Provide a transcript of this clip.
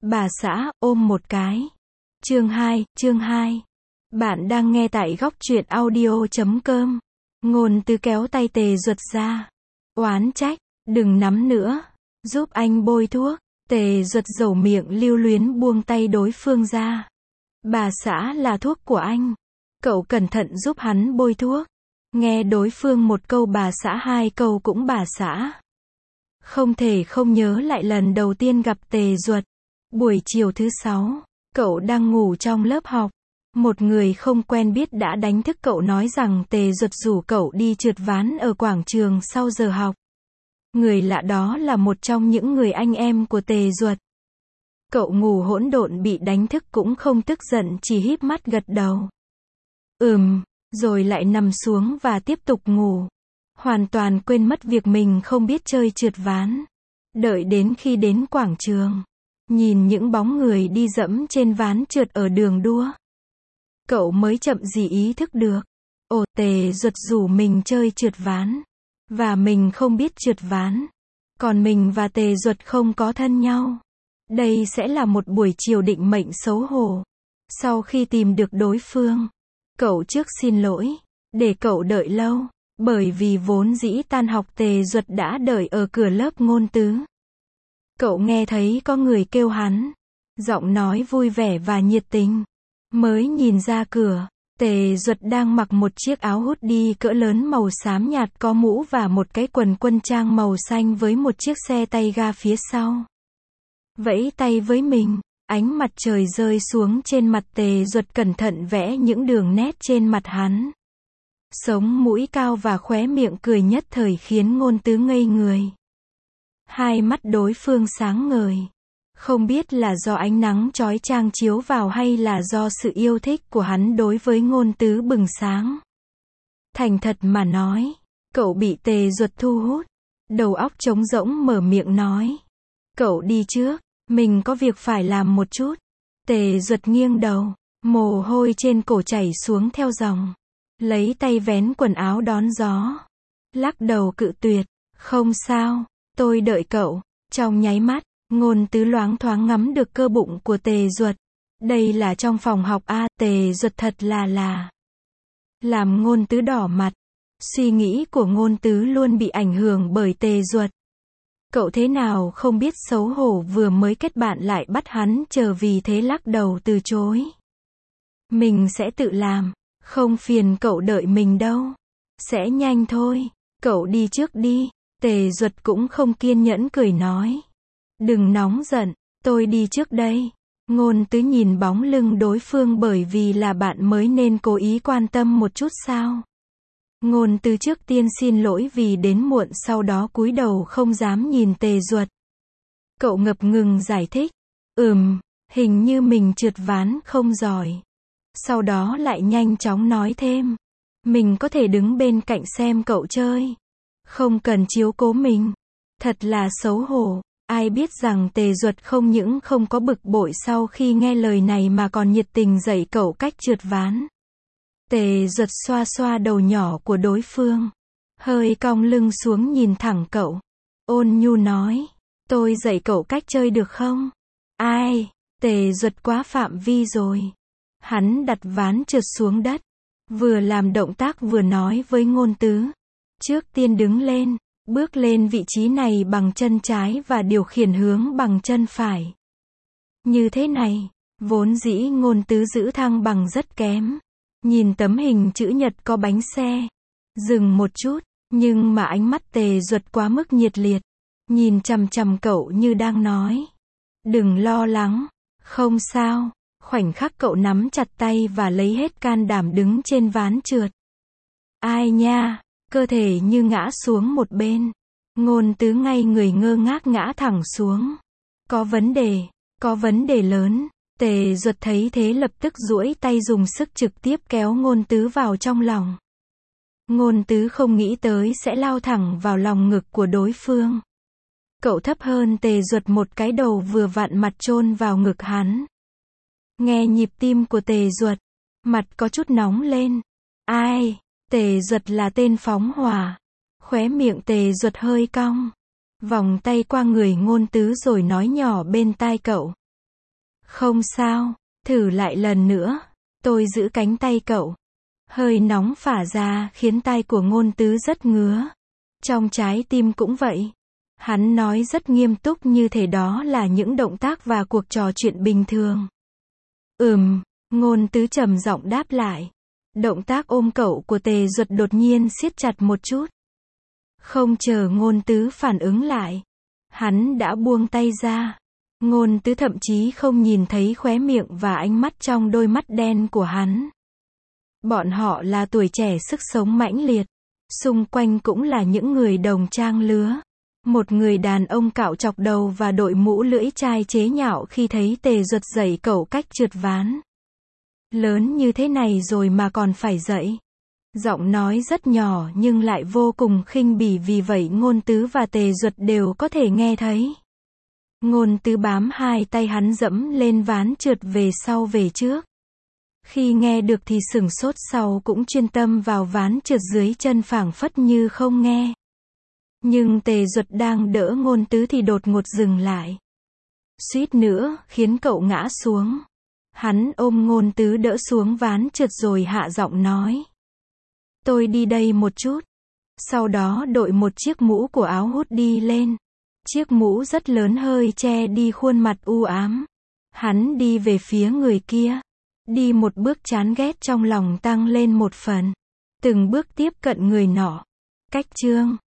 Bà xã, ôm một cái. Chương 2. Bạn đang nghe tại góc truyện audio.com. Ngôn Tứ kéo tay Tề Duật ra. Oán trách, đừng nắm nữa. Giúp anh bôi thuốc. Tề Duật dầu miệng lưu luyến buông tay đối phương ra. Bà xã là thuốc của anh. Cậu cẩn thận giúp hắn bôi thuốc. Nghe đối phương một câu bà xã, hai câu cũng bà xã. Không thể không nhớ lại lần đầu tiên gặp Tề Duật. Buổi chiều thứ 6, cậu đang ngủ trong lớp học. Một người không quen biết đã đánh thức cậu, nói rằng Tề Duật rủ cậu đi trượt ván ở quảng trường sau giờ học. Người lạ đó là một trong những người anh em của Tề Duật. Cậu ngủ hỗn độn bị đánh thức cũng không tức giận, chỉ híp mắt gật đầu. Rồi lại nằm xuống và tiếp tục ngủ. Hoàn toàn quên mất việc mình không biết chơi trượt ván. Đợi đến khi đến quảng trường, nhìn những bóng người đi dẫm trên ván trượt ở đường đua, cậu mới chậm gì ý thức được. Ồ, Tề Duật rủ mình chơi trượt ván. Và mình không biết trượt ván. Còn mình và Tề Duật không có thân nhau. Đây sẽ là một buổi chiều định mệnh xấu hổ. Sau khi tìm được đối phương, cậu trước xin lỗi, để cậu đợi lâu. Bởi vì vốn dĩ tan học Tề Duật đã đợi ở cửa lớp Ngôn Tứ. Cậu nghe thấy có người kêu hắn. Giọng nói vui vẻ và nhiệt tình. Mới nhìn ra cửa, Tề Duật đang mặc một chiếc áo hoodie cỡ lớn màu xám nhạt, có mũ và một cái quần quân trang màu xanh với một chiếc xe tay ga phía sau. Vẫy tay với mình, ánh mặt trời rơi xuống trên mặt Tề Duật, cẩn thận vẽ những đường nét trên mặt hắn. Sống mũi cao và khóe miệng cười nhất thời khiến Ngôn Tứ ngây người. Hai mắt đối phương sáng ngời. Không biết là do ánh nắng chói chang chiếu vào hay là do sự yêu thích của hắn đối với Ngôn Tứ bừng sáng. Thành thật mà nói, cậu bị Tề Duật thu hút. Đầu óc trống rỗng mở miệng nói. Cậu đi trước, mình có việc phải làm một chút. Tề Duật nghiêng đầu, mồ hôi trên cổ chảy xuống theo dòng. Lấy tay vén quần áo đón gió. Lắc đầu cự tuyệt. Không sao, tôi đợi cậu. Trong nháy mắt, Ngôn Tứ loáng thoáng ngắm được cơ bụng của Tề Duật. Đây là trong phòng học A. Tề Duật thật là làm Ngôn Tứ đỏ mặt. Suy nghĩ của Ngôn Tứ luôn bị ảnh hưởng bởi Tề Duật. Cậu thế nào không biết xấu hổ, vừa mới kết bạn lại bắt hắn chờ, vì thế lắc đầu từ chối. Mình sẽ tự làm. Không phiền cậu đợi mình đâu. Sẽ nhanh thôi. Cậu đi trước đi. Tề Duật cũng không kiên nhẫn, cười nói. Đừng nóng giận, tôi đi trước đây. Ngôn Tứ nhìn bóng lưng đối phương, bởi vì là bạn mới nên cố ý quan tâm một chút sao. Ngôn Tứ trước tiên xin lỗi vì đến muộn, sau đó cúi đầu không dám nhìn Tề Duật. Cậu ngập ngừng giải thích. Hình như mình trượt ván không giỏi. Sau đó lại nhanh chóng nói thêm. Mình có thể đứng bên cạnh xem cậu chơi. Không cần chiếu cố mình. Thật là xấu hổ. Ai biết rằng Tề Duật không những không có bực bội sau khi nghe lời này mà còn nhiệt tình dạy cậu cách trượt ván. Tề Duật xoa xoa đầu nhỏ của đối phương. Hơi cong lưng xuống nhìn thẳng cậu. Ôn nhu nói. Tôi dạy cậu cách chơi được không? Ai? Tề Duật quá phạm vi rồi. Hắn đặt ván trượt xuống đất. Vừa làm động tác vừa nói với Ngôn Tứ. Trước tiên đứng lên. Bước lên vị trí này bằng chân trái và điều khiển hướng bằng chân phải. Như thế này. Vốn dĩ Ngôn Tứ giữ thăng bằng rất kém. Nhìn tấm hình chữ nhật có bánh xe. Dừng một chút. Nhưng mà ánh mắt Tề Duật quá mức nhiệt liệt. Nhìn chằm chằm cậu như đang nói. Đừng lo lắng. Không sao. Khoảnh khắc cậu nắm chặt tay và lấy hết can đảm đứng trên ván trượt. Ai nha, cơ thể như ngã xuống một bên. Ngôn Tứ ngay người ngơ ngác ngã thẳng xuống. Có vấn đề lớn. Tề Duật thấy thế lập tức duỗi tay dùng sức trực tiếp kéo Ngôn Tứ vào trong lòng. Ngôn Tứ không nghĩ tới sẽ lao thẳng vào lòng ngực của đối phương. Cậu thấp hơn Tề Duật một cái, đầu vừa vặn mặt chôn vào ngực hắn. Nghe nhịp tim của Tề Duật, mặt có chút nóng lên. Ai? Tề Duật là tên phóng hỏa. Khóe miệng Tề Duật hơi cong. Vòng tay qua người Ngôn Tứ rồi nói nhỏ bên tai cậu. Không sao, thử lại lần nữa. Tôi giữ cánh tay cậu. Hơi nóng phả ra khiến tai của Ngôn Tứ rất ngứa. Trong trái tim cũng vậy. Hắn nói rất nghiêm túc như thể đó là những động tác và cuộc trò chuyện bình thường. Ngôn Tứ trầm giọng đáp lại. Động tác ôm cậu của Tề Duật đột nhiên siết chặt một chút. Không chờ Ngôn Tứ phản ứng lại, hắn đã buông tay ra. Ngôn Tứ thậm chí không nhìn thấy khóe miệng và ánh mắt trong đôi mắt đen của hắn. Bọn họ là tuổi trẻ sức sống mãnh liệt. Xung quanh cũng là những người đồng trang lứa. Một người đàn ông cạo chọc đầu và đội mũ lưỡi chai chế nhạo khi thấy Tề Duật dạy cậu cách trượt ván. Lớn như thế này rồi mà còn phải dạy. Giọng nói rất nhỏ nhưng lại vô cùng khinh bỉ, vì vậy Ngôn Tứ và Tề Duật đều có thể nghe thấy. Ngôn Tứ bám hai tay hắn dẫm lên ván trượt về sau về trước. Khi nghe được thì sửng sốt, sau cũng chuyên tâm vào ván trượt dưới chân phảng phất như không nghe. Nhưng Tề Duật đang đỡ Ngôn Tứ thì đột ngột dừng lại. Suýt nữa khiến cậu ngã xuống. Hắn ôm Ngôn Tứ đỡ xuống ván trượt rồi hạ giọng nói. Tôi đi đây một chút. Sau đó đội một chiếc mũ của áo hút đi lên. Chiếc mũ rất lớn hơi che đi khuôn mặt u ám. Hắn đi về phía người kia. Đi một bước chán ghét trong lòng tăng lên một phần. Từng bước tiếp cận người nọ. Cách chương